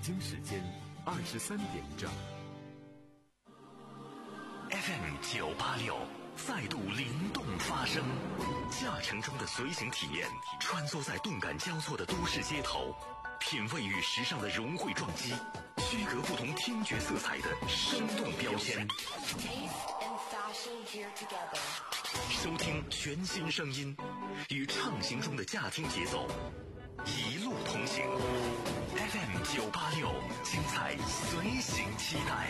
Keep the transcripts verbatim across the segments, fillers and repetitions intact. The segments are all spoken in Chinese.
京时间二十三点整。 F M 九八六再度灵动发声，驾乘中的随行体验，穿梭在动感交错的都市街头，品味与时尚的融汇撞击，区隔不同听觉色彩的生动标签。收听全新声音，与畅行中的驾听节奏，一路同行。F M 九八六，精彩随行期待。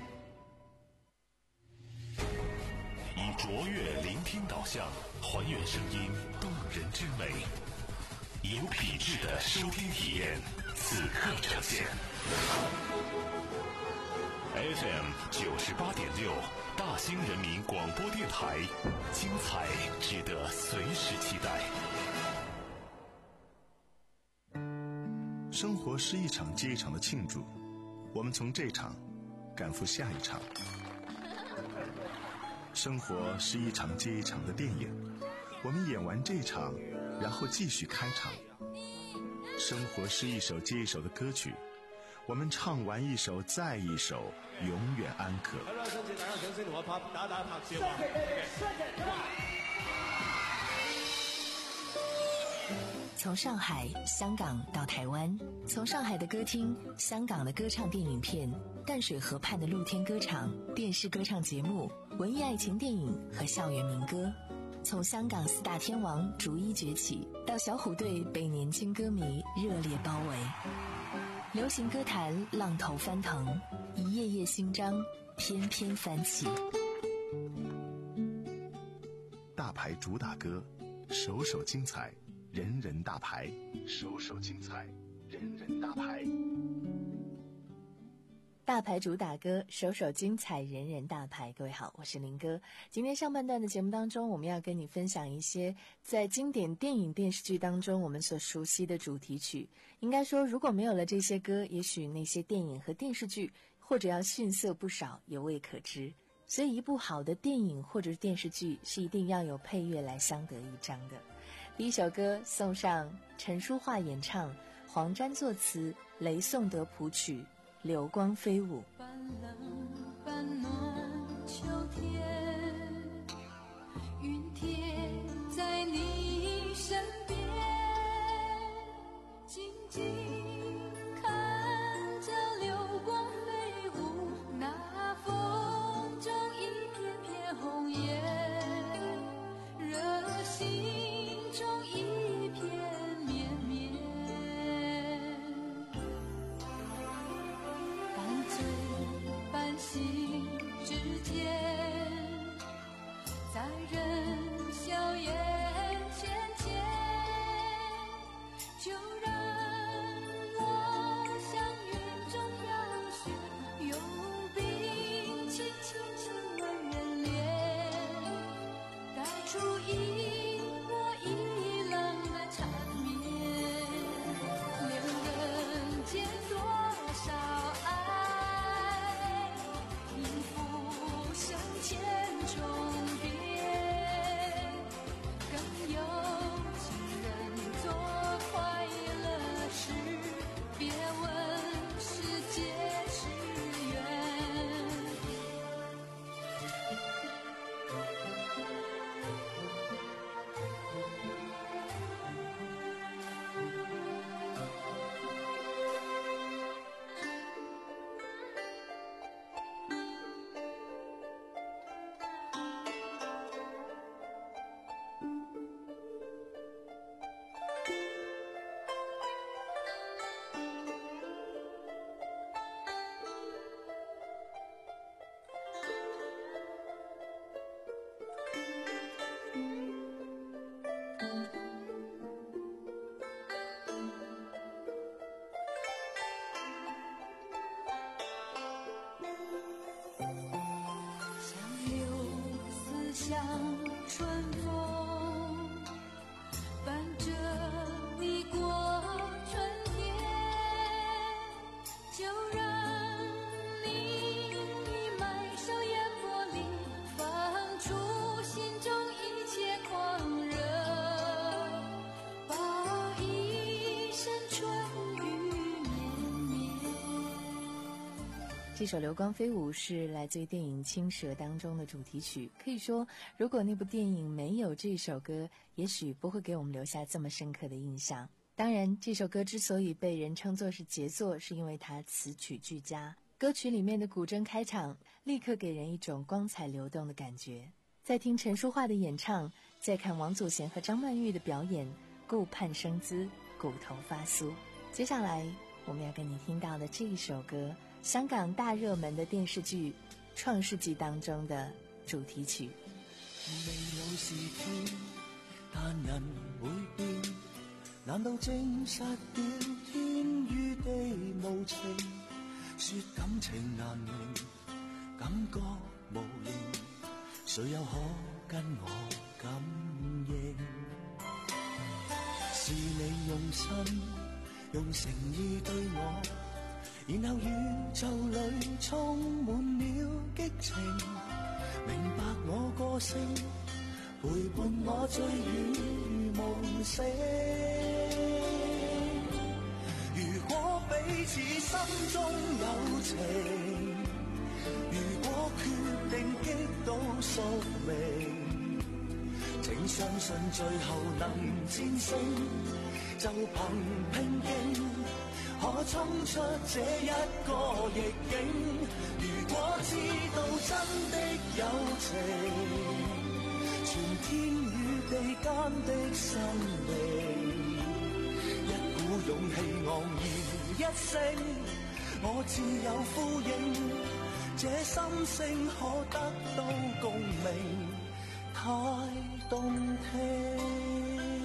以卓越聆听导向，还原声音动人之美，有品质的收听体验，此刻呈现。F M 九十八点六，大兴人民广播电台，精彩值得随时期待。 生活是一场接一场的庆祝，我们从这场赶赴下一场。生活是一场接一场的电影，我们演完这场，然后继续开场。生活是一首接一首的歌曲，我们唱完一首再一首，永远安可。 从上海、香港到台湾，从上海的歌厅、香港的歌唱电影片、淡水河畔的露天歌场、电视歌唱节目、文艺爱情电影和校园民歌，从香港四大天王逐一崛起，到小虎队被年轻歌迷热烈包围。流行歌坛浪头翻腾，一页页新章翩翩翻起。 大牌主打歌，首首精彩，人人大牌，首首精彩，人人大牌。 大牌主打歌，首首精彩，人人大牌。各位好，我是林哥。今天上半段的节目当中，我们要跟你分享一些在经典电影电视剧当中我们所熟悉的主题曲。应该说，如果没有了这些歌，也许那些电影和电视剧或者要逊色不少，也未可知。所以一部好的电影或者是电视剧是一定要有配乐来相得益彰的。第一首歌送上陈淑桦演唱，黄沾作词，雷颂德谱曲，流光飞舞。 半冷半暖秋天，云贴在你身边，静静看着流光飞舞，那风中一片片红叶，热心中一片绵绵，半醉半醒之间，在人笑颜浅浅，就让我向云中飘雪，用冰轻轻亲吻人脸，带出一波一浪的缠绵，两人间多少爱， 这首《流光飞舞》是来自于电影《青蛇》当中的主题曲。可以说，如果那部电影没有这首歌，也许不会给我们留下这么深刻的印象。当然，这首歌之所以被人称作是杰作，是因为它词曲俱佳。歌曲里面的古筝开场，立刻给人一种光彩流动的感觉。再听陈淑桦的演唱，再看王祖贤和张曼玉的表演，顾盼生姿，骨头发酥。接下来我们要跟你聽到的這一首歌，香港大熱門的電視劇《創世紀》當中的主題曲。 未老是天，但人會變，難道證實了天與地無情？說感情難明，感覺無形，誰又可跟我感應？是你用心用誠意對我，然後宇宙裏充滿了激情，明白我個性，陪伴我醉與夢醒。如果彼此心中有情，如果決定擊倒宿命，請相信最後能戰勝，就憑拼勁，可衝出這一個逆境。如果知道真的友情，全天與地間的生命，一股勇氣昂然一聲，我自有呼應，這心聲可得到共鳴，太動聽。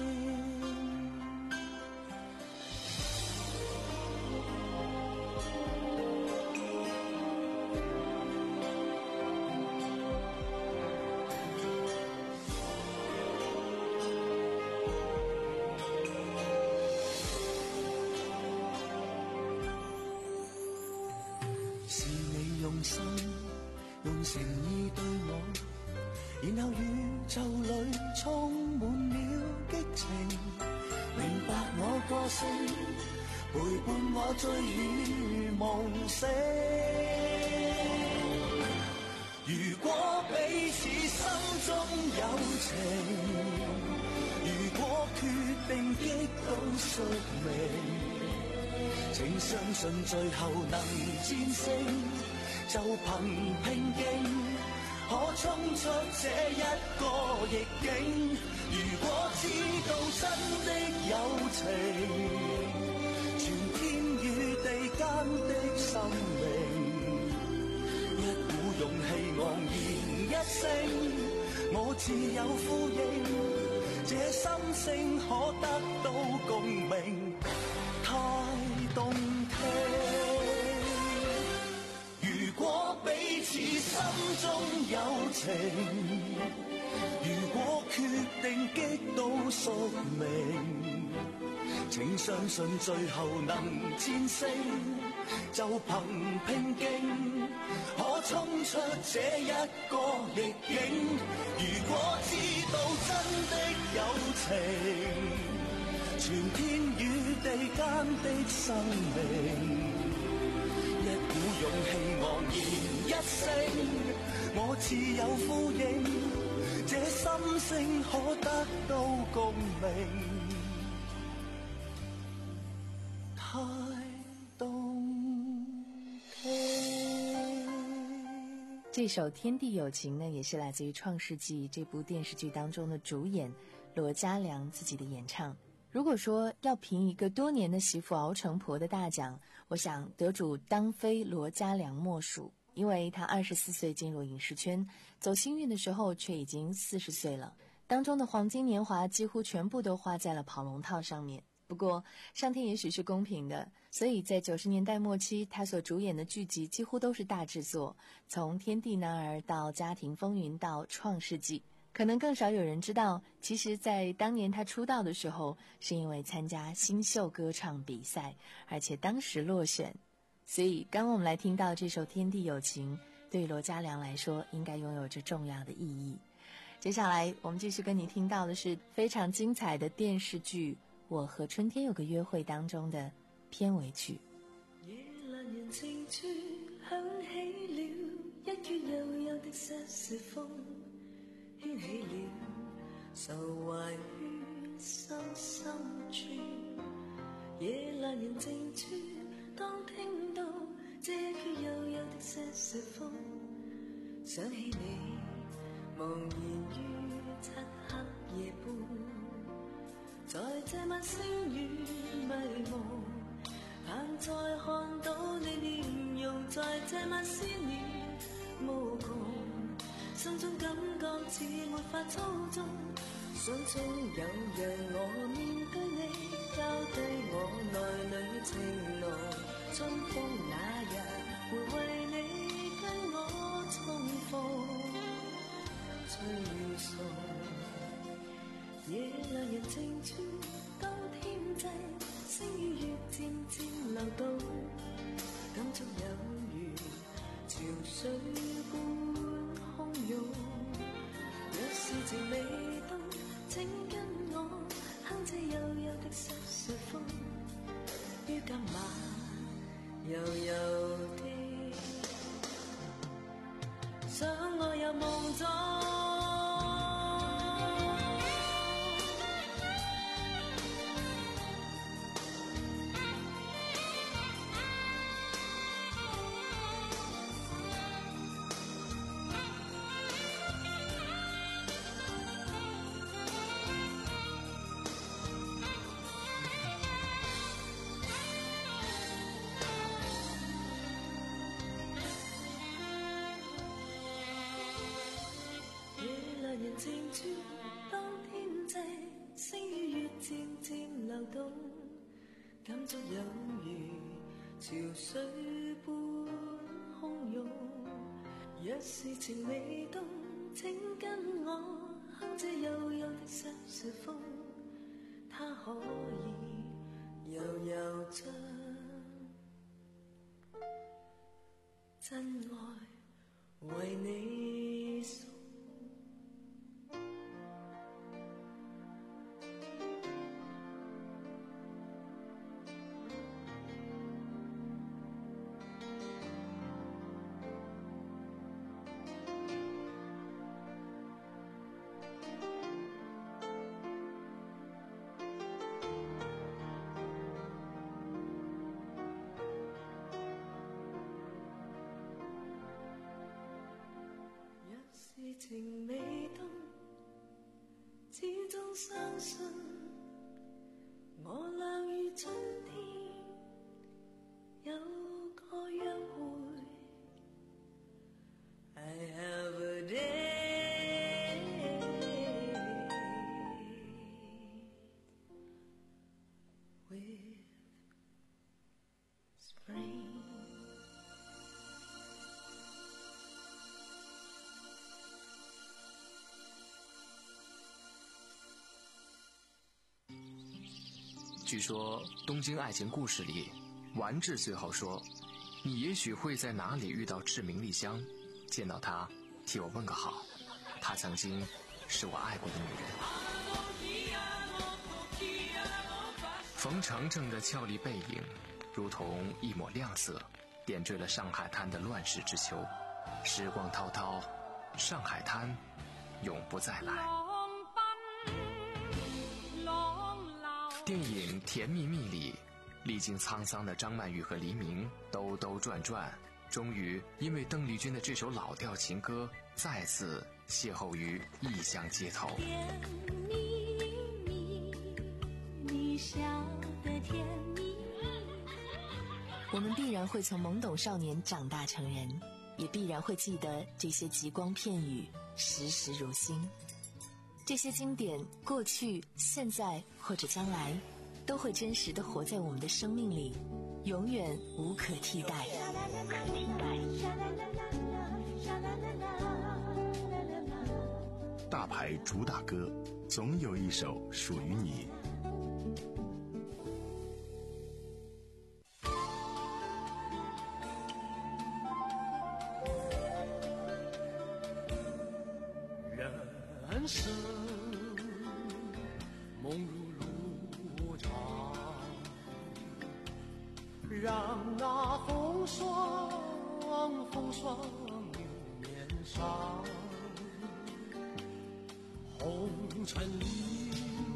是你用心用誠意對我，然後宇宙裏充滿了激情，明白我個性，陪伴我醉與夢醒。如果彼此心中有情，如果決定擊倒宿命，請相信最後能戰勝，就憑拼勁，可衝出這一個逆境。如果知道真的友情，全天與地間的生命，一股勇氣昂然一聲，我自有呼應，這心聲可得到共鳴，太動聽。如果彼此心中有情，如果決定擊倒宿命，請相信最後能戰勝，就憑拼勁，可衝出這一個逆境。如果知道真的友情，全天與地間的生命，一股勇氣昂然一聲，我自有呼應，這心聲可得到共鳴，太動聽。 這首《天地有情》呢，也是來自於《創世紀》這部電視劇當中的主演羅嘉良自己的演唱。如果說要評一個多年的媳婦熬成婆的大獎，我想得主當非羅嘉良莫屬，因為他二十四歲進入影視圈，走星運的時候卻已經四十歲了，當中的黃金年華幾乎全部都花在了跑龍套上面。不過上天也許是公平的，所以在九十年代末期，他所主演的劇集幾乎都是大製作，從《天地男兒》到《家庭風雲》到《創世紀》。可能更少有人知道，其實在當年他出道的時候，是因為參加新秀歌唱比賽，而且當時落選。所以剛剛我們來聽到這首《天地有情》，對於羅嘉良來說應該擁有着重要的意義。接下來我們繼續跟你聽到的是非常精彩的電視劇《我和春天有個約會》當中的片尾曲。 夜闌人靜處响起了一阙悠悠的瑟瑟风，掀起了愁怀于心深處。夜闌人靜處，當聽到這阙悠悠的瑟瑟風，想起你茫然於漆黑夜半，在這晚星雨迷蒙，盼再看到你面容，在這晚思念無窮，心中感覺似沒法操縱，想中有讓我面對你，交低我內裏情濃，春風那日會為你跟我重逢，吹與送，夜闌人靜處，當天際星與月漸漸流動，感觸有如潮水般洶湧，若是情未凍，請跟我哼這悠悠的瑟瑟風，於今晚悠悠的想我入夢中。人靜處，當天際星與月漸漸流動，感觸有如潮水般洶湧，若是情未凍，請跟我哼這悠悠的瑟瑟風，它可以悠悠將真愛為你送。情未凍，始終相信我倆於春天有個約會。I have a day with spring。 据说东京爱情故事里，丸治最后说，你也许会在哪里遇到志明莉香，见到她替我问个好，她曾经是我爱过的女人。冯程程的俏丽背影如同一抹亮色，点缀了上海滩的乱世之秋。时光滔滔，上海滩永不再来。电影《甜蜜蜜》里，历经沧桑的张曼玉和黎明兜兜转转，终于因为邓丽君的这首老调情歌，再次邂逅于异乡街头。 甜蜜蜜，你笑得甜蜜蜜。 我们必然会从懵懂少年长大成人，也必然会记得这些极光片语，时时如新。这些经典，过去、现在或者将来，都会真实地活在我们的生命里，永远无可替代。 大牌主打歌，总有一首属于你。 人生梦如路长，让那风霜霜牛面上，红尘里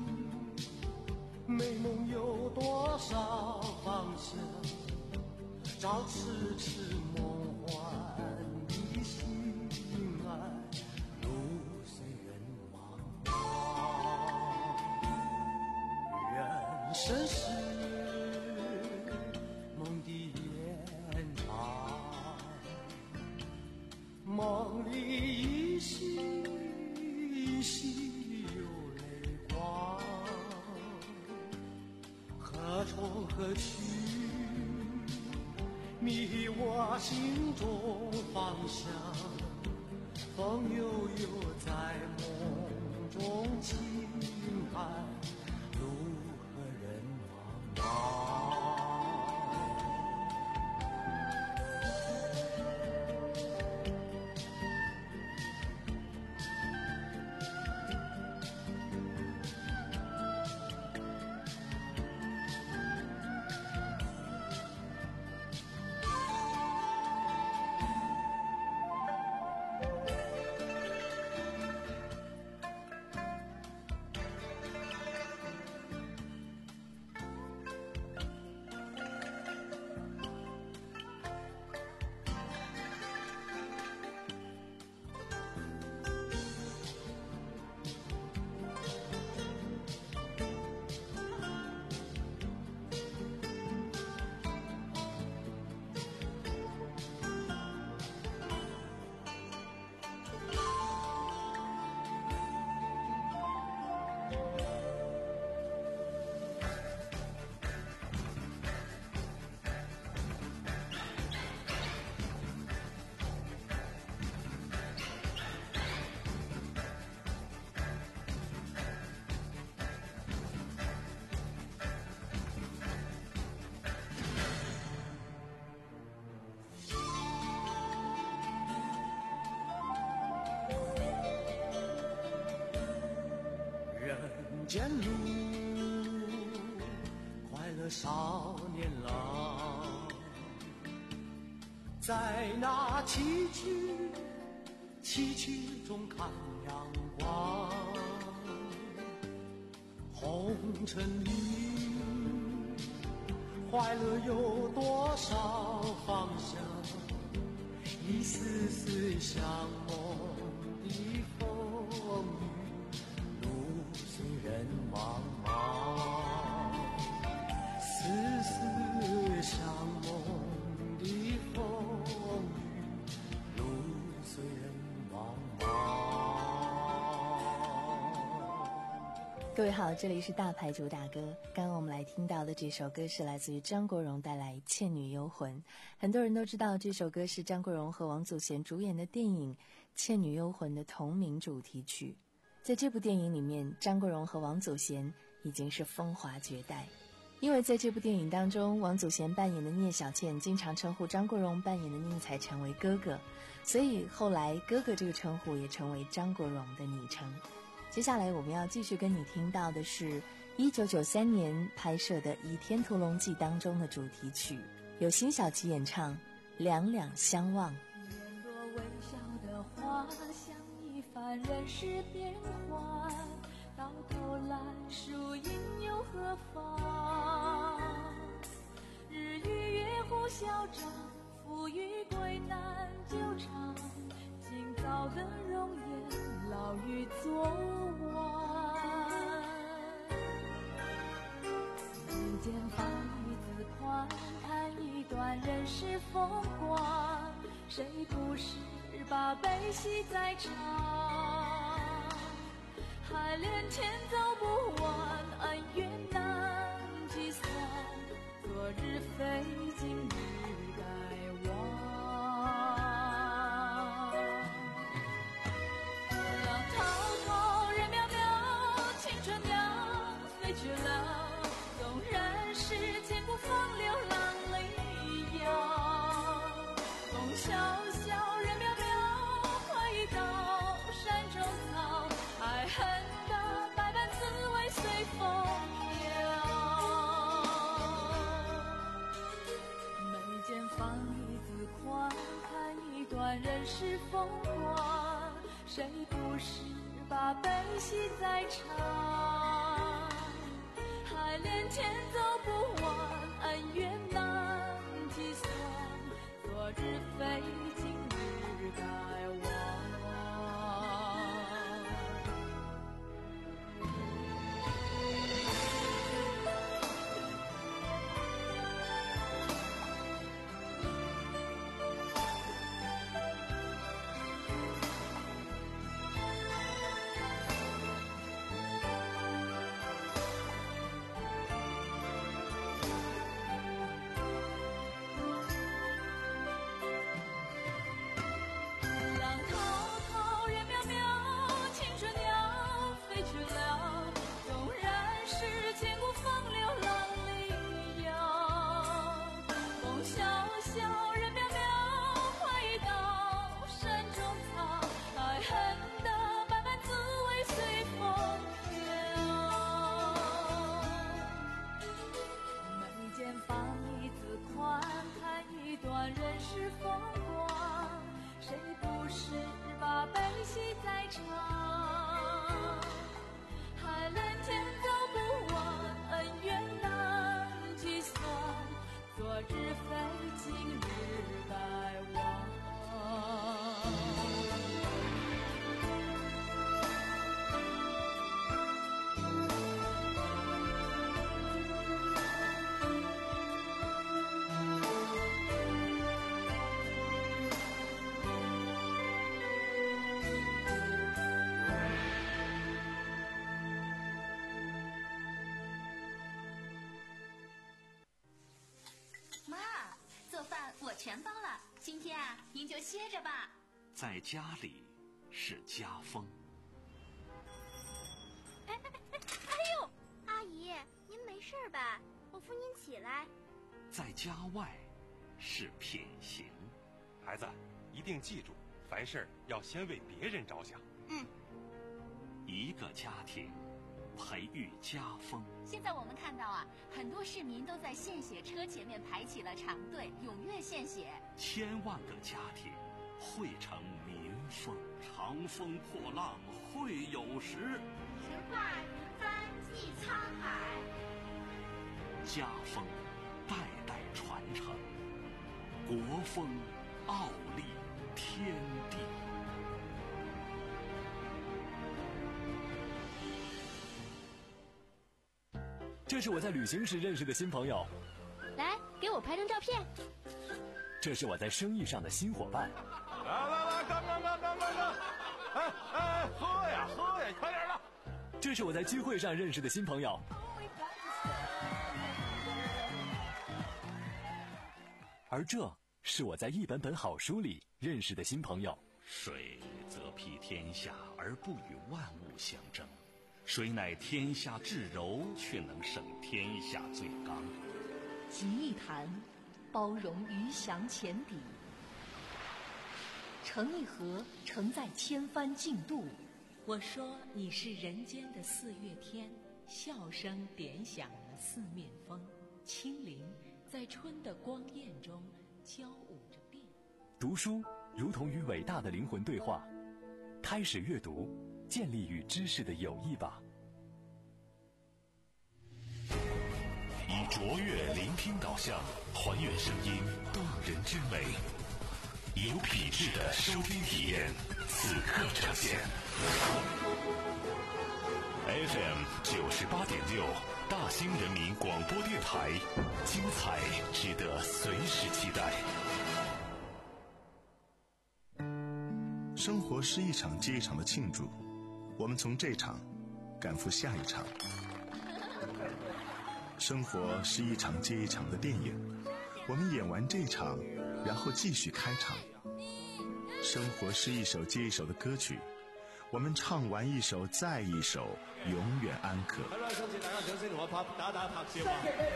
美梦有多少方向？照痴痴梦幻的心爱，路随人茫茫。人生是梦的延长，梦里依稀依稀有泪光，何从何去？迷我心中方向，风悠悠在梦中轻叹，路和人茫茫。人间路，快乐少年郎，在那崎岖崎岖中看阳光。红尘里，快乐有多少方向？一丝丝像梦的风雨，路随人茫茫，丝丝像梦的风雨，路随人茫茫。 各位好，这里是大牌主打歌。刚刚我们来听到的这首歌是来自于张国荣带来《倩女幽魂》。很多人都知道这首歌是张国荣和王祖贤主演的电影《倩女幽魂》的同名主题曲。在这部电影里面，张国荣和王祖贤已经是风华绝代。因为在这部电影当中，王祖贤扮演的聂小倩经常称呼张国荣扮演的宁采臣为哥哥，所以后来哥哥这个称呼也成为张国荣的昵称。接下来我们要继续跟你听到的是一九九三年拍摄的《倚天屠龙记》当中的主题曲，由辛晓琪演唱《两两相望》。 面若微笑的花，像一番人世变幻，到头来输赢又何妨？日与月互消长，富与贵难久长，今早的容颜老于昨晚。人间芳雨自宽，看一段人世风光，谁不是把悲喜在尝？海连天走不完，恩怨难计算，昨日非今日该忘。浪滔滔人渺渺，青春鸟飞去了，纵然是千古风流浪里摇。风萧萧人渺渺，快意到山中草，爱恨的百般滋味随风飘。美段人世风光，谁不是把悲喜在尝？海连天走不完，恩怨难计算，昨日非今日该忘。 全包了，今天啊，您就歇着吧。 在家里是家风。 哎哎哎！哎呦，阿姨，您没事吧？我扶您起来。 在家外是品行。 孩子，一定记住，凡事要先为别人着想。 嗯。 一个家庭培育家风。 现在我们看到啊，很多市民都在献血车前面排起了长队，踊跃献血。 千万个家庭汇成民风，长风破浪会有时。 直挂云帆济沧海。 家风代代传承，国风傲立天地。 这是我在旅行时认识的新朋友， 来给我拍张照片。 这是我在生意上的新伙伴。 来来来，干干干干干干！哎哎，喝呀喝呀，快点的！ 这是我在聚会上认识的新朋友。而这是我在一本本好书里认识的新朋友。 水则披天下而不与万物相争。谁乃天下至柔，却能胜天下最刚。 集一坛，包容鱼翔浅底；盛一盒，盛在千帆竞渡。 我说你是人间的四月天，笑声点响了四面风，清灵在春的光艳中交舞着变。 读书如同与伟大的灵魂对话，开始阅读，建立与知识的友谊吧。 以卓越聆听导向，还原声音动人之美，有品质的收听体验，此刻呈现。F M 九十八点六，大兴人民广播电台，精彩值得随时期待。 生活是一场接一场的庆祝，我们从这场赶赴下一场。生活是一场接一场的电影，我们演完这场，然后继续开场。生活是一首接一首的歌曲，我们唱完一首再一首，永远安可。 首先大家掌聲同我拍打打拍攝啊！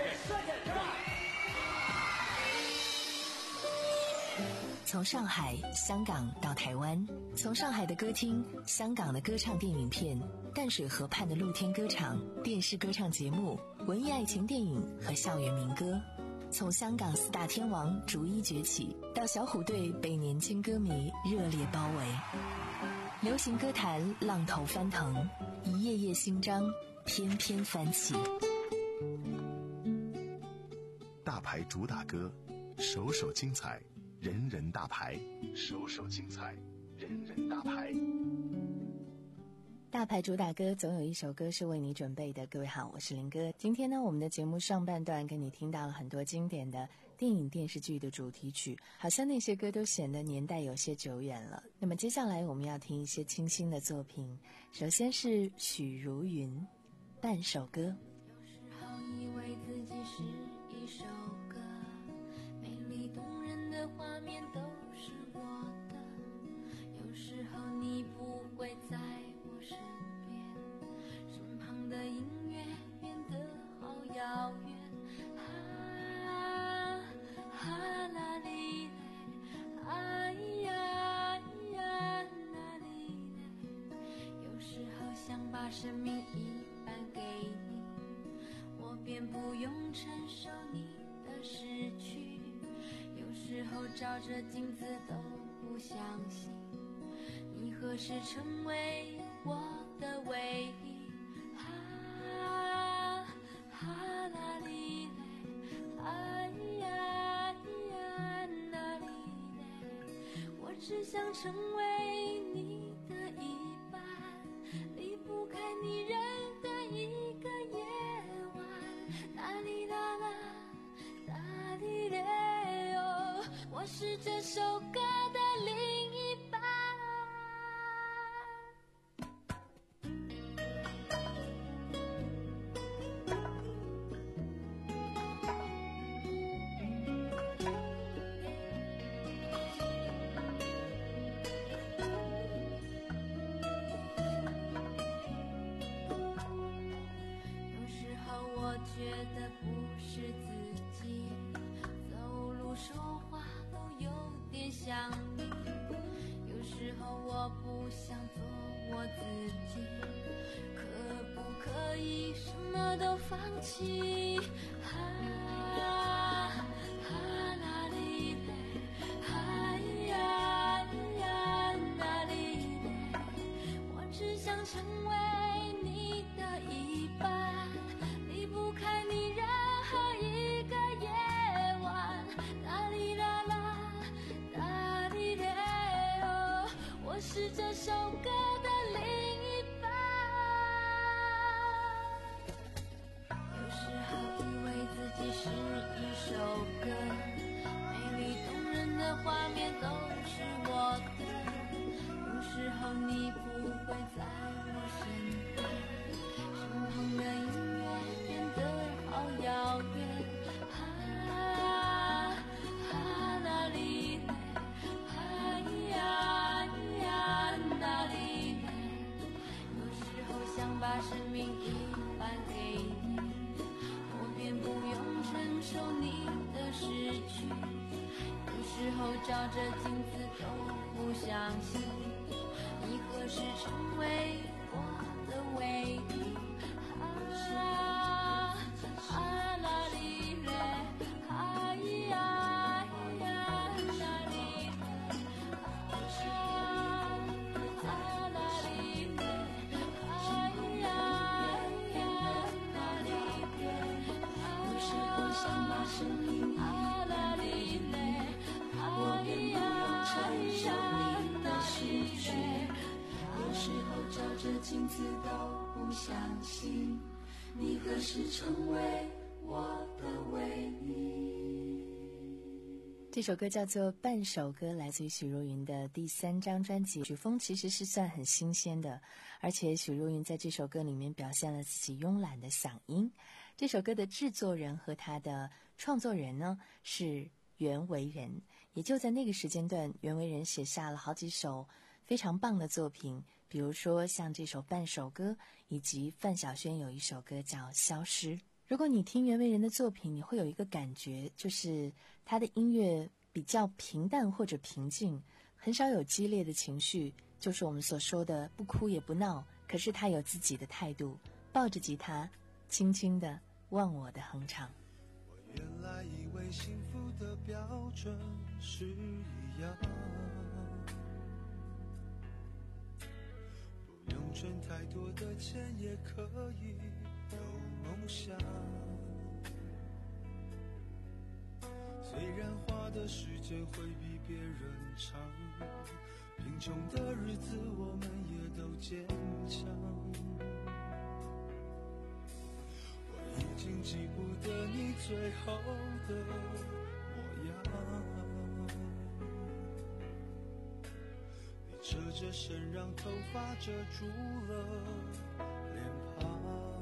從上海、香港到台灣，從上海的歌廳、香港的歌唱電影片、淡水河畔的露天歌場、電視歌唱節目、文藝愛情電影和校園民歌， 从香港四大天王逐一崛起，到小虎队被年轻歌迷热烈包围，流行歌坛浪头翻腾，一页页新章翩翩翻起。 大牌主打歌，首首精彩，人人大牌，首首精彩，人人大牌。 大牌主打歌总有一首歌是为你准备的。各位好，我是林哥。今天呢，我们的节目上半段跟你听到了很多经典的电影电视剧的主题曲，好像那些歌都显得年代有些久远了。那么接下来我们要听一些清新的作品，首先是许茹芸《半首歌》。 有时候以为自己是一首歌，美丽动人的画面都是我的，有时候你不会在我身边，身旁的音乐变得好遥远，啊啊啦哩嘞，哎呀呀啦哩嘞，有时候想把生命一半给你，我便不用承受你的失去，有时候照着镜子都不相信你何时成为我的唯一，啊啊啦哩嘞，哎呀呀啦哩嘞，我只想成为你的一半，离不开你任何一个夜晚，啦哩啦啦啦哩嘞哦，我是这首歌的另一半。觉得不是自己，走路说话都有点像你，有时候我不想做我自己，可不可以什么都放弃，啊啊啦哩嘞，哎呀呀啦哩嘞，我只想成为你的一半，离不开你任何一个夜晚，啦哩啦啦啦哩嘞哦，我是这首歌的另一半。有时候以为自己是一首歌，美丽动人的画面都是我的，有时候你不会在我身边，身旁的音乐变得好遥远，啊啊啦哩嘞，哎呀呀啦哩嘞，有时候想把生命一半给你，我便不用承受你的失去，有时候照着镜子都不相信你何时成为我的唯一，啊啊啦哩嘞，哎呀呀啦哩嘞，啊啊啦哩嘞，哎呀呀啦哩嘞，有时候想把生命啊啦哩嘞，我便不用承受你的失去，有时候照着镜子都不相信你何时成为我的唯一。 这首歌叫做《半首歌》，来自于许茹芸的第三张专辑，曲风其实是算很新鲜的，而且许茹芸在这首歌里面表现了自己慵懒的嗓音。这首歌的制作人和他的创作人呢是袁惟仁，也就在那个时间段，袁惟仁写下了好几首非常棒的作品，比如说像这首《半首歌》，以及范晓萱有一首歌叫《消失》。如果你听袁惟仁的作品，你会有一个感觉，就是他的音乐比较平淡或者平静，很少有激烈的情绪，就是我们所说的不哭也不闹，可是他有自己的态度，抱着吉他轻轻的忘我的哼唱。 我原来以为为幸福的标准是一样，不用赚太多的钱也可以有梦想。虽然花的时间会比别人长，贫穷的日子我们也都坚强。我已经记不得你最后的模样，你侧着身让头发遮住了脸庞。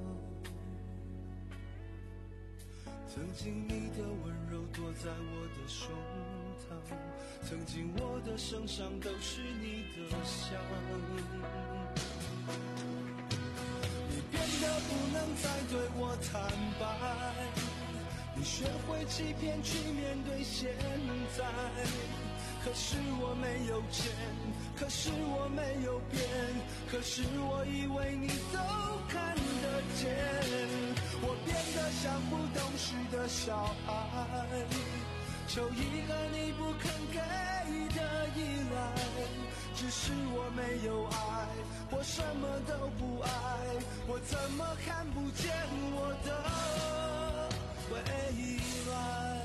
曾经你的温柔躲在我的胸膛，曾经我的身上都是你的香。你变得不能再对我坦白，你学会欺骗去面对现在。可是我没有钱，可是我没有变，可是我以为你都看得见。我变得像不懂事的小孩，求一个你不肯给的依赖。只是我没有爱，我什么都不爱，我怎么看不见我的未来？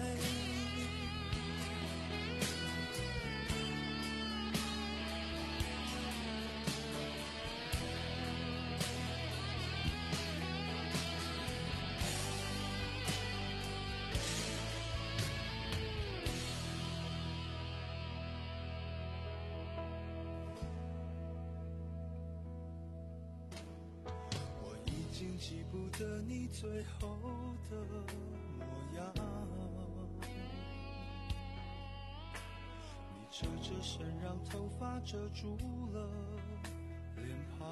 记不得你最后的模样，你侧着身让头发遮住了脸庞。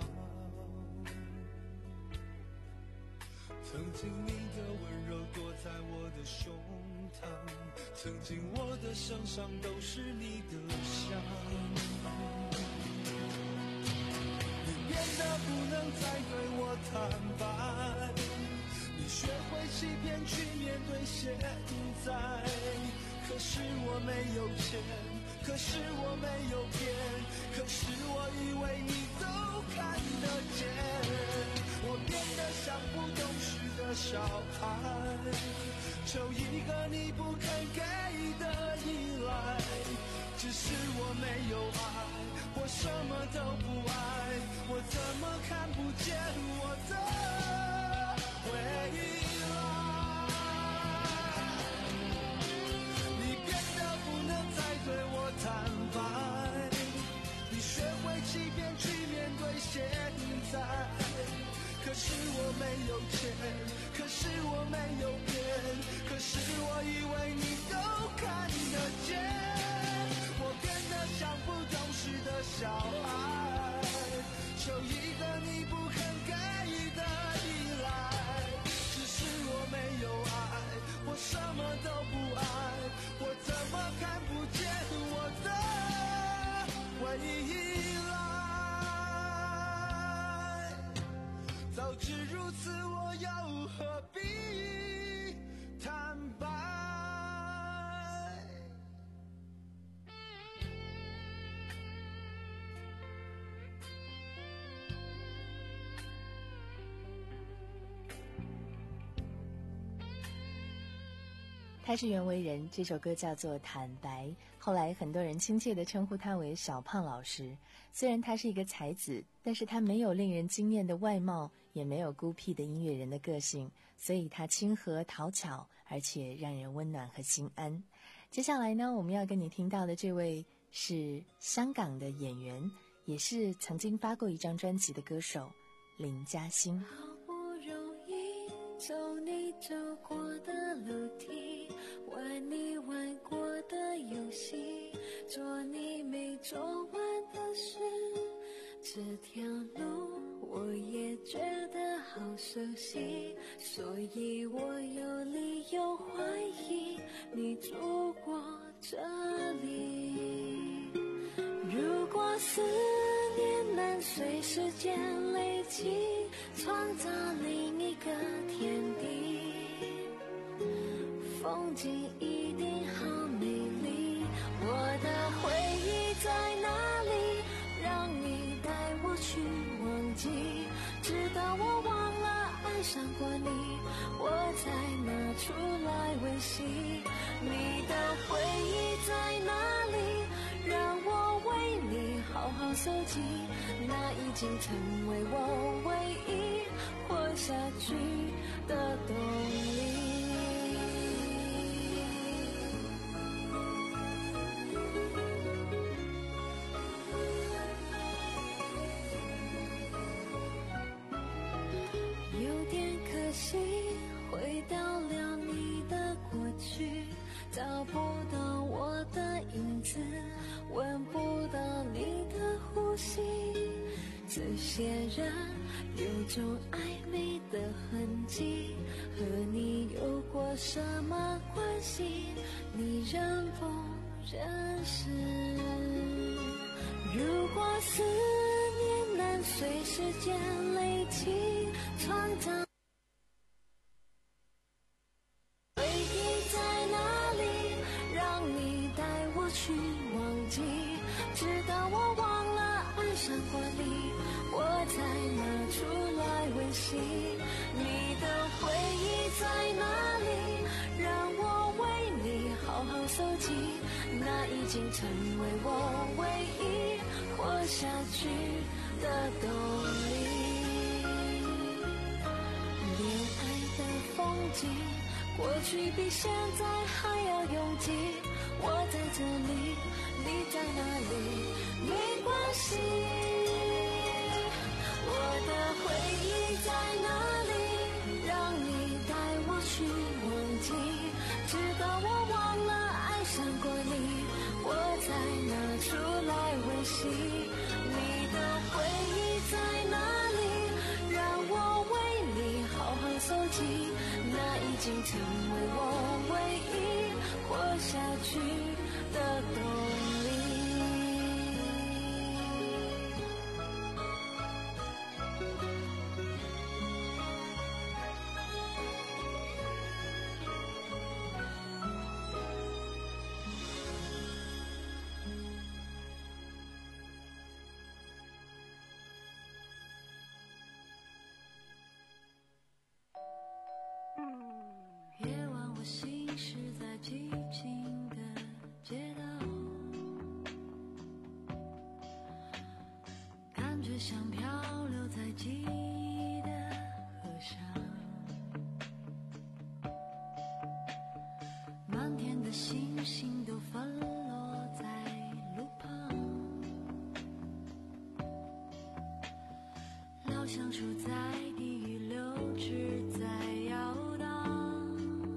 曾经你的温柔躲在我的胸膛，曾经我的身上都是你的香。变得不能再对我坦白，你学会欺骗去面对现在。可是我没有钱，可是我没有变，可是我以为你都看得见。我变得像不懂事的小孩，求一个你不肯给的依赖。只是我没有爱，我什么都不爱，我怎么看不见我的未来？你变得不能再对我坦白，你学会欺骗去面对现在。可是我没有钱，可是我没有变，可是我以为你都看得见。我变得像不懂事的小孩，求一个你不肯给的依赖。只是我没有爱，我什么都不爱，我怎么看不见我的未来？早知如此，我又何必坦白？ 他是袁惟仁，这首歌叫做《坦白》，后来很多人亲切地称呼他为小胖老师。虽然他是一个才子，但是他没有令人惊艳的外貌，也没有孤僻的音乐人的个性，所以他亲和讨巧，而且让人温暖和心安。接下来呢，我们要跟你听到的这位是香港的演员，也是曾经发过一张专辑的歌手林嘉欣。 好不容易走你走过的楼梯，玩你玩过的游戏，做你没做完的事，这条路我也觉得好熟悉，所以我有理由怀疑你住过这里。如果思念能随时间累积，创造另一个天地， 风景一定好美丽。我的回忆在哪里？让你带我去忘记，直到我忘了爱上过你，我才拿出来温习。你的回忆在哪里？让我为你好好搜集，那已经成为我唯一活下去的动力。有点可惜，回到了你的过去，找不到我的影子，闻不到你的呼吸，这些人有种暧昧的痕迹，和你有过什么关系？你认不认识？如果思念能随时间累积，创造回忆在哪里？让你带我去忘记，直到我忘了爱上过你，我才拿出来温习。你的回忆在哪里？让我为你好好搜集，那已经成为我唯一活下去的动力。恋爱的风景，过去比现在还要拥挤。我在这里，你在哪里？没关系。我的回忆在哪里？让你带我去忘记，直到我忘了爱上过你，我才拿出来温习。你的回忆在哪里？让我为你好好搜集，那已经成为我唯一活下去的动力。夜晚我行驶在寂静的街道，感觉像漂流在记忆的河上，满天的星星都分落在路旁，老橡树在地与柳枝在摇荡，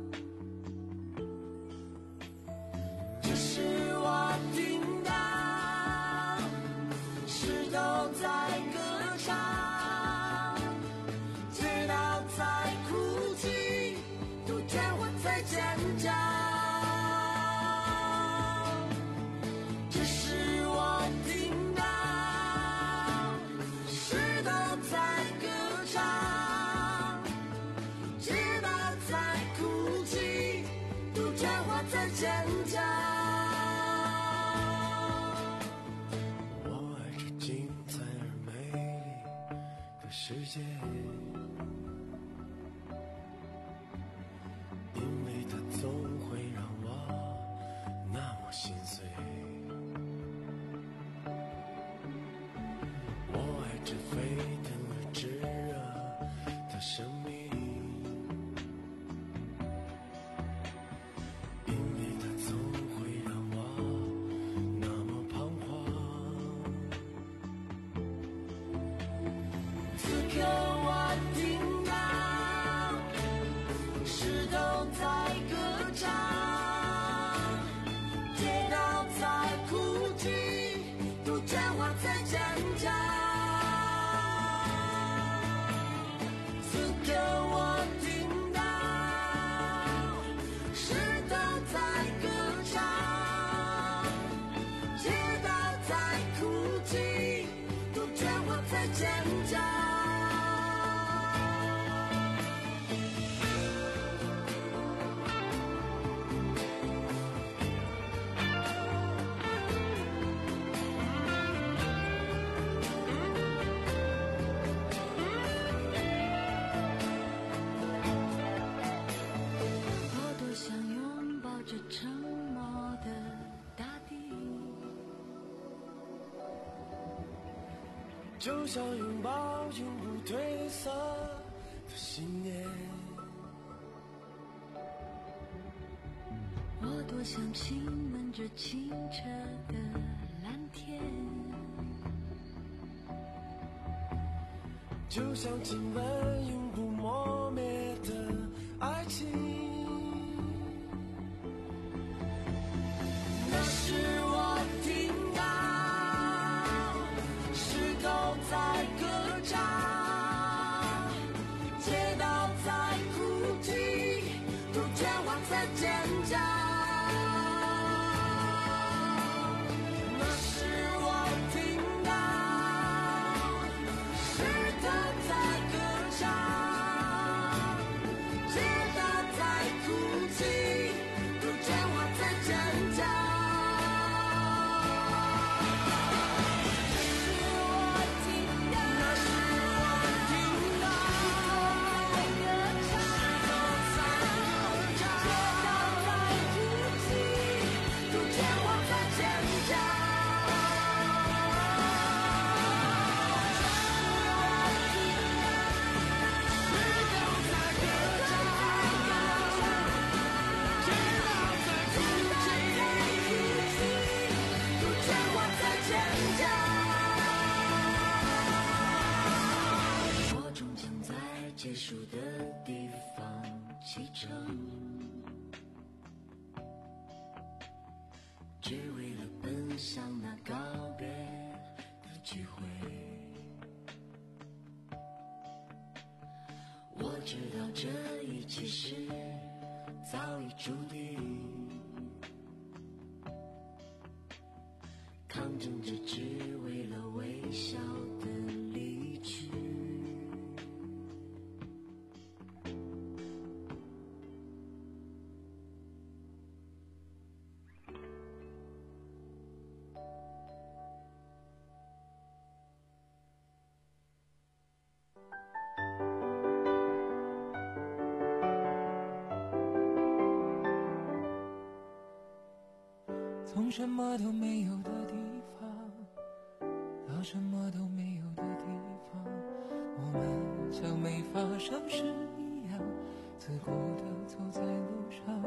这是我听到石头在歌唱，街道在哭泣，杜鹃花在尖叫，这是我听到石头在歌唱，街道在哭泣，杜鹃花在尖叫。我爱这精彩而美丽的世界，因为它总会让我那么心碎。我爱这沸腾而炙热的生命，因为它总会让我那么彷徨。此刻我听到石头在歌唱，街道在哭泣，杜鹃花在尖叫， 就像拥抱永不褪色的信念。 我多想亲吻着清澈的蓝天， 就像亲吻永不磨灭的爱情。那时我听到石头在歌唱，街道在哭泣，杜鹃花在尖叫。那时我听到石头在歌唱，街道在哭泣，杜鹃花在尖叫。结束的地方启程，只为了奔向那告别的机会。我知道这一切是早已注定，抗争着只为了微笑的离去。 从什么都没有的地方到什么都没有的地方，我们像没发生事一样自顾地走在路上。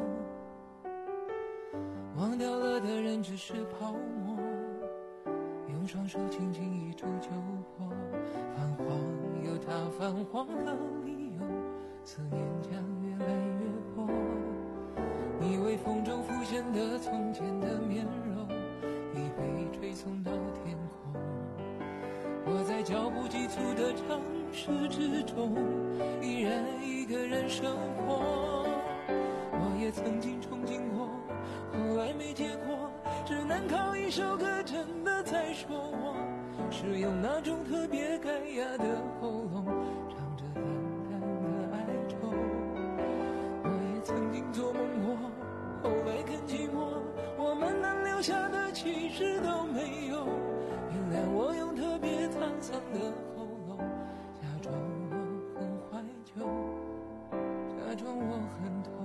忘掉了的人只是泡沫，用双手轻轻一触就破。泛黄有它泛黄的理由，思念将越来越薄。你微风中浮现的从前的面容，已被吹送到天空。我在脚步急促的城市之中，依然一个人生活。我也曾经憧憬过，后来没结果，只能靠一首歌真的在说我，是用那种特别干哑的喉咙唱着淡淡的哀愁。我也曾经做梦过，后来更寂寞，我们能留下的其实都没有。原谅我用特别沧桑的喉咙，假装我很怀旧，假装我很痛。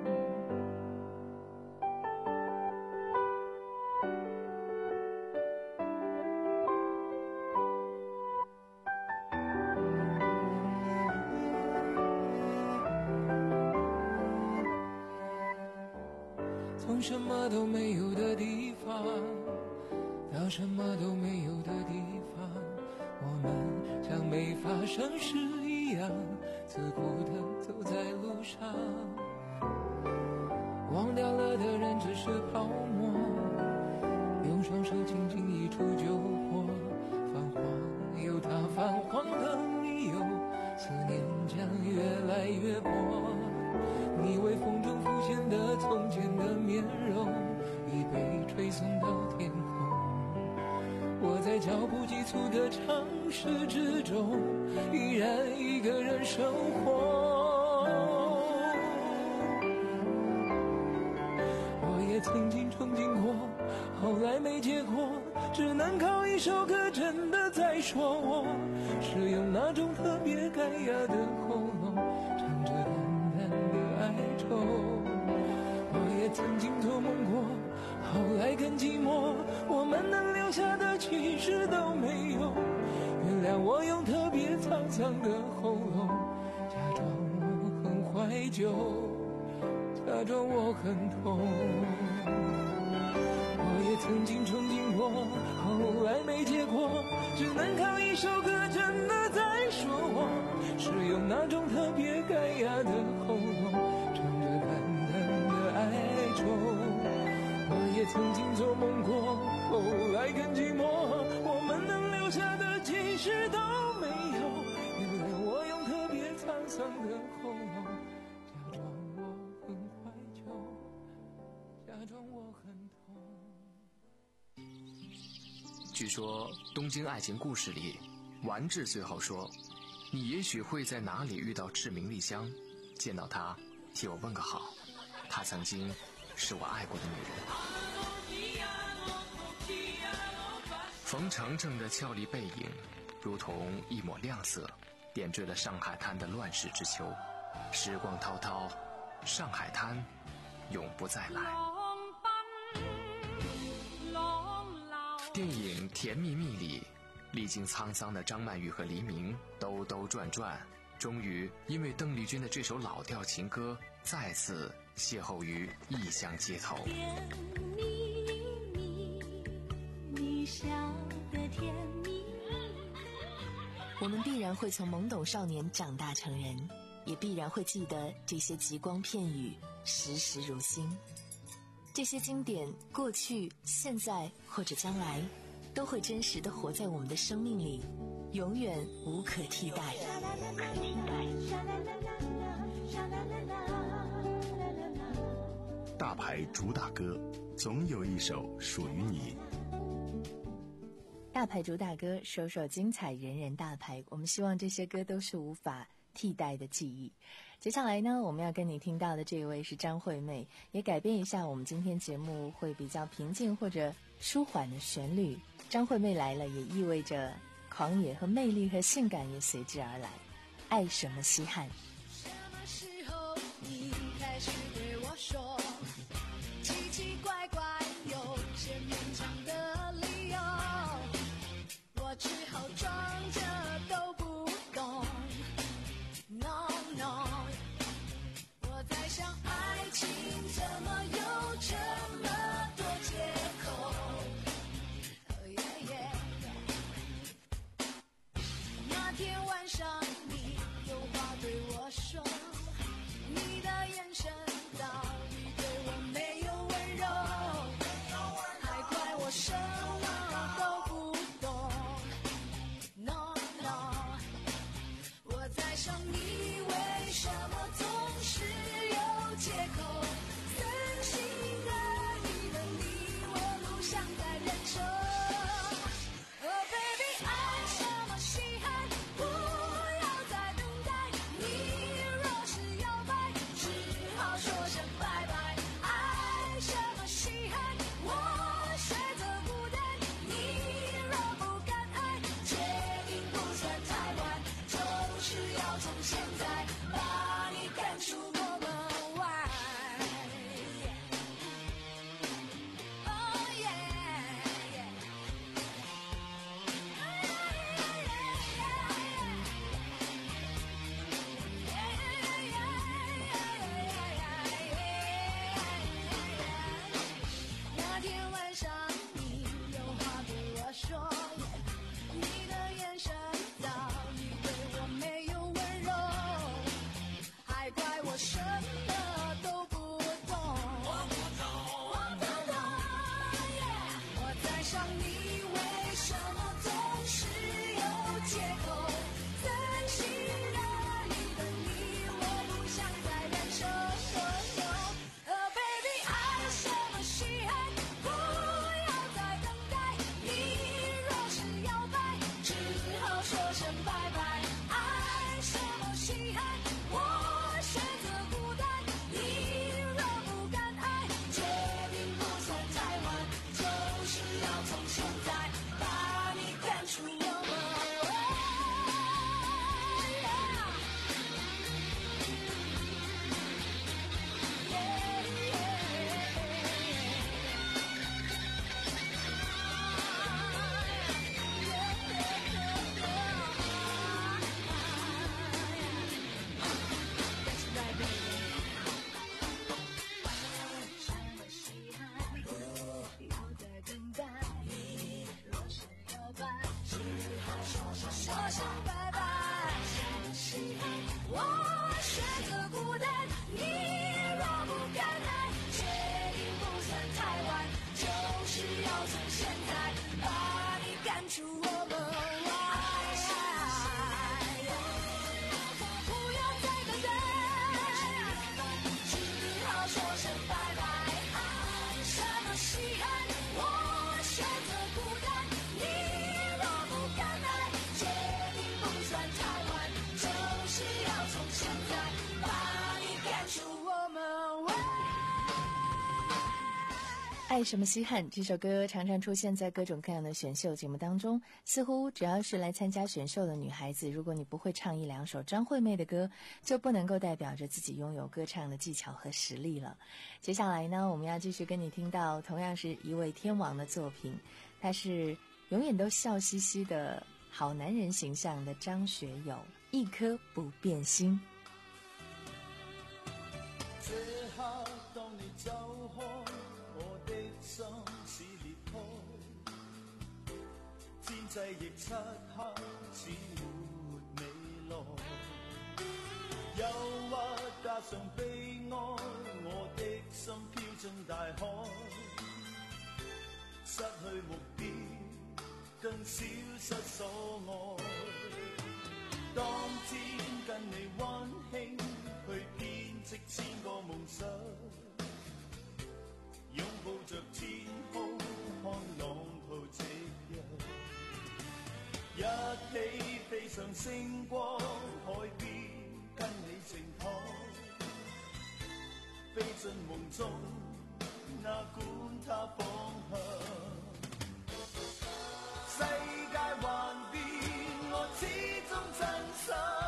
从什么都没有的地方到什么都没有的地方，我们像没发生事一样自顾地走在路上。忘掉了的人只是泡沫，用双手轻轻一触就破。泛黄有它泛黄的理由，思念将越来越薄。你微风中浮现的从前的面容，已被吹送到天空。我在脚步急促的城市之中，依然一个人生活。我也曾经憧憬过，后来没结果，只能靠一首歌真的在说我，是用那种特别干哑的喉咙唱着淡淡的哀愁。我也曾经做梦过，后来更寂寞，我们能留下的其实都没有。原桑的喉咙，假装我很怀旧，假装我很痛。我也曾经憧憬过，后来没结果，只能靠一首歌真的在说我，是用那种特别干哑的喉咙，唱着淡淡的哀愁。我也曾经做梦过，后来更寂寞，我们能留下的其实都没有，原来我用特别沧桑的喉咙，假装我很怀旧，假装我很痛。 据说《东京爱情故事》里，丸治最后说：“你也许会在哪里遇到志明丽香，见到她，替我问个好。她曾经是我爱过的女人。”冯程程的俏丽背影，如同一抹亮色，点缀了上海滩的乱世之秋。时光滔滔，上海滩永不再来。电影《甜蜜蜜》里，历经沧桑的张曼玉和黎明兜兜转转，终于因为邓丽君的这首老调情歌，再次邂逅于异乡街头。 甜蜜蜜，你笑得甜蜜蜜。 我们必然会从懵懂少年长大成人，也必然会记得这些极光片语，时时如新。这些经典，过去、现在或者将来，都会真实地活在我们的生命里，永远无可替代。 大牌主打歌，总有一首属于你。 大牌主打歌，首首精彩，人人大牌。我们希望这些歌都是无法替代的记忆。接下来呢，我们要跟你听到的这一位是张惠妹，也改变一下我们今天节目会比较平静或者舒缓的旋律。张惠妹来了，也意味着狂野和魅力和性感也随之而来。爱什么稀罕？ 什么时候你开始对我说奇奇怪怪有些勉强的理由，我只好装着都不懂。 No no， 我在想爱情怎么有这么多借口。 Oh yeah yeah， 那天晚上你有话对我说，你的眼神到底对我没有温柔，还怪我什么都不懂。No no， 我在想你为什么总是有借口，真心爱你的你我不想再忍受。Oh baby， 爱什么稀罕，不要再等待，你若是摇摆，只好说声拜拜。爱什么稀罕，我选择孤单，你若不敢爱，决定不算太晚，就是要从现在把你赶出我门外。Oh yeah, yeah. Yeah. 那天晚上你有话对我说，你的眼神早已对我没有温柔，还怪我什么都不懂。我不懂，我不懂。我在想你为什么总是有借口，真心爱你的你我不想再忍受。Oh baby， 爱什么稀罕，不要再等待，你若是摇摆，只好说声拜拜。爱什么稀罕，我选择孤单，你若不敢爱，决定不算太晚，就是要从现在把你赶出我门外。 声拜拜。我选择孤单，你若不敢爱，决定不算太晚，就是要从现在把你赶出我门外。不要再等待，只好说声拜拜。什么稀罕，我选择孤单，你若不敢爱，决定不算太晚，就是要从现在把你赶出我门外。 爱什么稀罕这首歌常常出现在各种各样的选秀节目当中，似乎只要是来参加选秀的女孩子，如果你不会唱一两首张惠妹的歌，就不能够代表着自己拥有歌唱的技巧和实力了。接下来呢，我们要继续跟你听到同样是一位天王的作品，他是永远都笑嘻嘻的好男人形象的张学友，一颗不变心。 這刻當你走開，我的心似裂開，天際亦漆黑似沒未來，憂鬱加上悲哀，我的心飄進大海，失去目標更消失所愛，當天跟你溫馨去編織千個夢想，擁抱着天空看浪濤夕陽，一起飛上星光海邊跟你靜躺，飛進夢中哪管它方向，世界幻變我始終真實，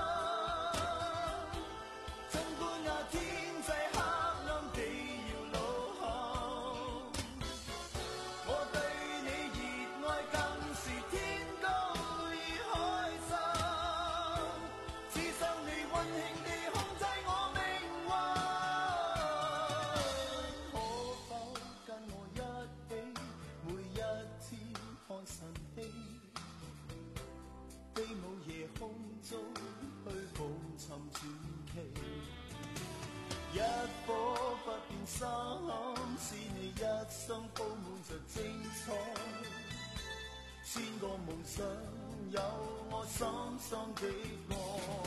一顆不變心，使你一生鋪滿着精彩，千個夢想有我深深的愛。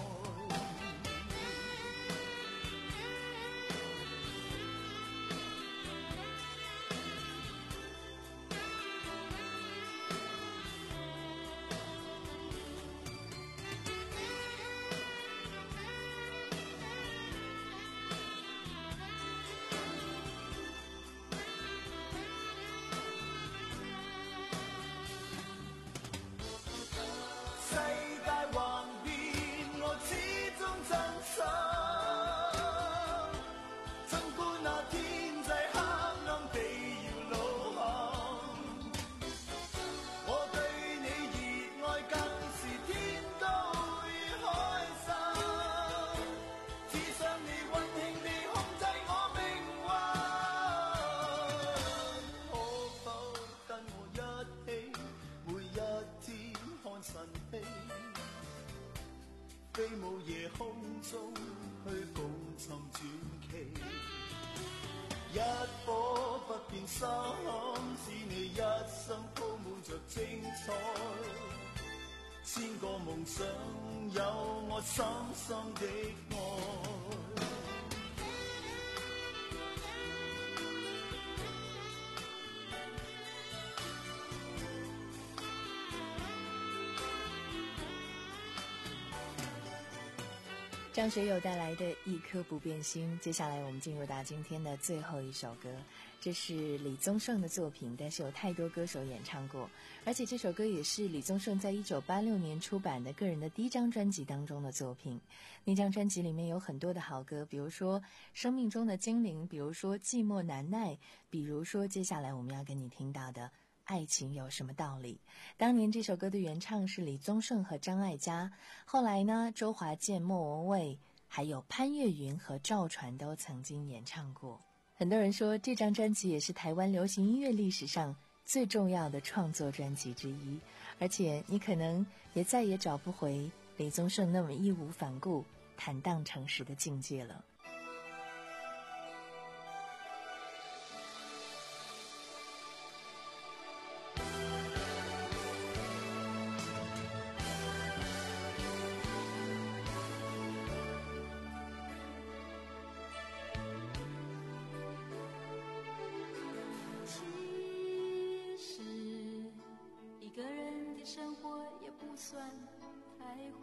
飛舞夜空中去共尋傳奇，一顆不變心，使你一生鋪滿着精彩，千個夢想有我深深的愛。 张学友带来的一颗不变心，接下来我们进入到今天的最后一首歌，这是李宗盛的作品，但是有太多歌手演唱过，而且这首歌也是李宗盛在一九八六年出版的个人的第一张专辑当中的作品。那张专辑里面有很多的好歌，比如说《生命中的精灵》，比如说《寂寞难耐》，比如说接下来我们要跟你听到的爱情有什么道理。当年这首歌的原唱是李宗盛和张艾嘉，后来呢，周华健、莫文蔚还有潘越云和赵传都曾经演唱过。很多人说这张专辑也是台湾流行音乐历史上最重要的创作专辑之一，而且你可能也再也找不回李宗盛那么义无反顾、坦荡诚实的境界了。 生活也不算太坏，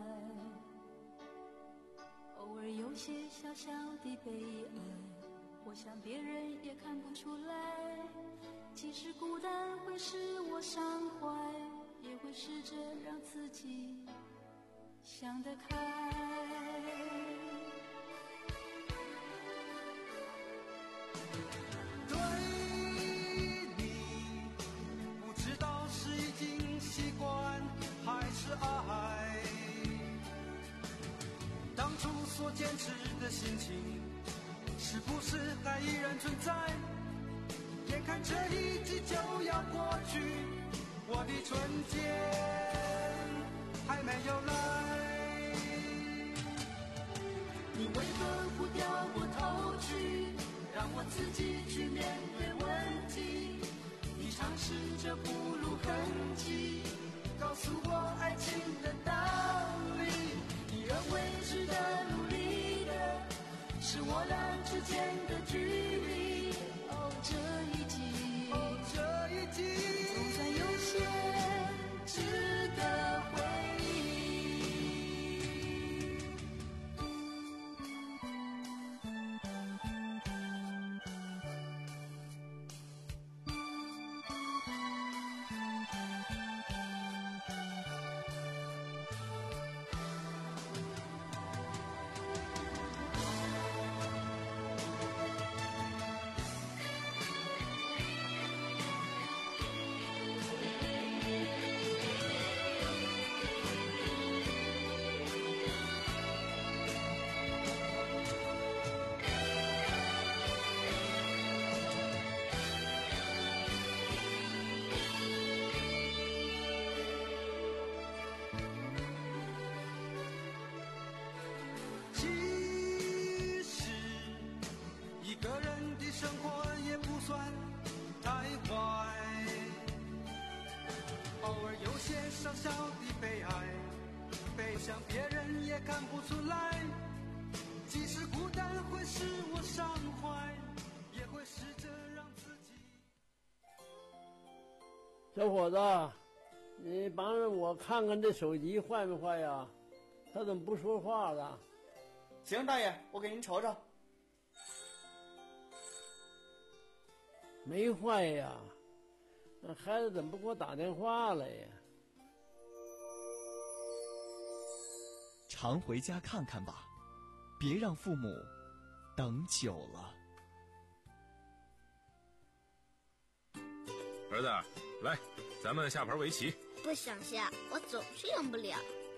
偶尔有些小小的悲哀，我想别人也看不出来。即使孤单会使我伤怀，也会试着让自己想得开。 对你不知道是已经习惯还是爱，当初所坚持的心情是不是还依然存在？眼看这一季就要过去，我的春天还没有来，你为何不掉我头去，让我自己去面对问题？你尝试着不露痕迹，告诉我爱情的道理。你认为值得努力的是我俩之间的距离。哦，这一季，哦，这一季总算有些值得回生活也不算太坏，偶尔有些小小的悲哀，悲伤别人也看不出来。即使孤单会使我伤怀，也会试着让自己。 小伙子，你帮着我看看这手机坏没坏呀？他怎么不说话了？ 行，大爷，我给您瞅瞅。 没坏呀，那孩子怎么不给我打电话了呀？ 常回家看看吧，别让父母等久了。 儿子，来，咱们下盘围棋。 不想下，我总是赢不了。